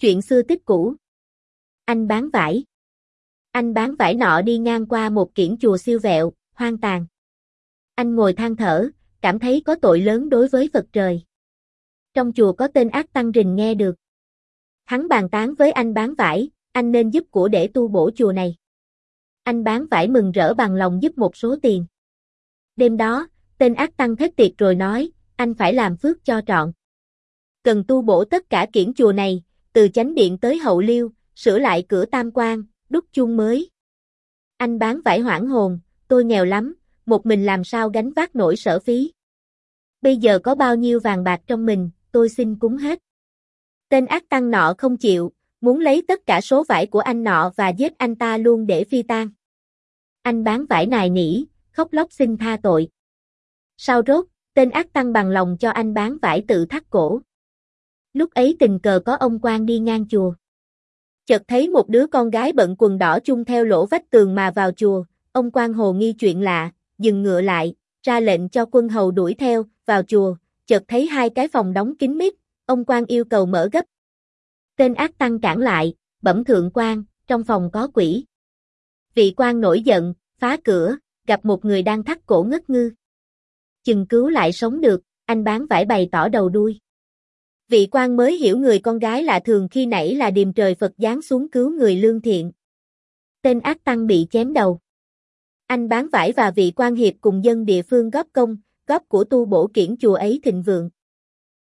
Chuyện xưa tích cũ. Anh bán vải. Anh bán vải nọ đi ngang qua một kiển chùa siêu vẹo, hoang tàn. Anh ngồi than thở, cảm thấy có tội lớn đối với Phật trời. Trong chùa có tên ác tăng rình nghe được. Hắn bàn tán với anh bán vải, anh nên giúp của để tu bổ chùa này. Anh bán vải mừng rỡ bằng lòng giúp một số tiền. Đêm đó, tên ác tăng hết tiệc rồi nói, anh phải làm phước cho trọn. Cần tu bổ tất cả kiển chùa này, từ chánh điện tới hậu liêu, sửa lại cửa tam quan, đúc chuông mới. Anh bán vải hoảng hồn, tôi nghèo lắm, một mình làm sao gánh vác nổi sở phí. Bây giờ có bao nhiêu vàng bạc trong mình, tôi xin cúng hết. Tên ác tăng nọ không chịu, muốn lấy tất cả số vải của anh nọ và giết anh ta luôn để phi tang. Anh bán vải nài nỉ, khóc lóc xin tha tội. Sau rốt, tên ác tăng bằng lòng cho anh bán vải tự thắt cổ. Lúc ấy tình cờ có ông quan đi ngang chùa. Chợt thấy một đứa con gái bận quần đỏ chung theo lỗ vách tường mà vào chùa, ông quan hồ nghi chuyện lạ, dừng ngựa lại, ra lệnh cho quân hầu đuổi theo, vào chùa, chợt thấy hai cái phòng đóng kín mít, ông quan yêu cầu mở gấp. Tên ác tăng cản lại, bẩm thượng quan, trong phòng có quỷ. Vị quan nổi giận, phá cửa, gặp một người đang thắt cổ ngất ngư. Chừng cứu lại sống được, anh bán vải bày tỏ đầu đuôi. Vị quan mới hiểu người con gái lạ thường khi nãy là điềm trời Phật giáng xuống cứu người lương thiện. Tên ác tăng bị chém đầu. Anh bán vải và vị quan hiệp cùng dân địa phương góp công, góp của tu bổ kiển chùa ấy thịnh vượng.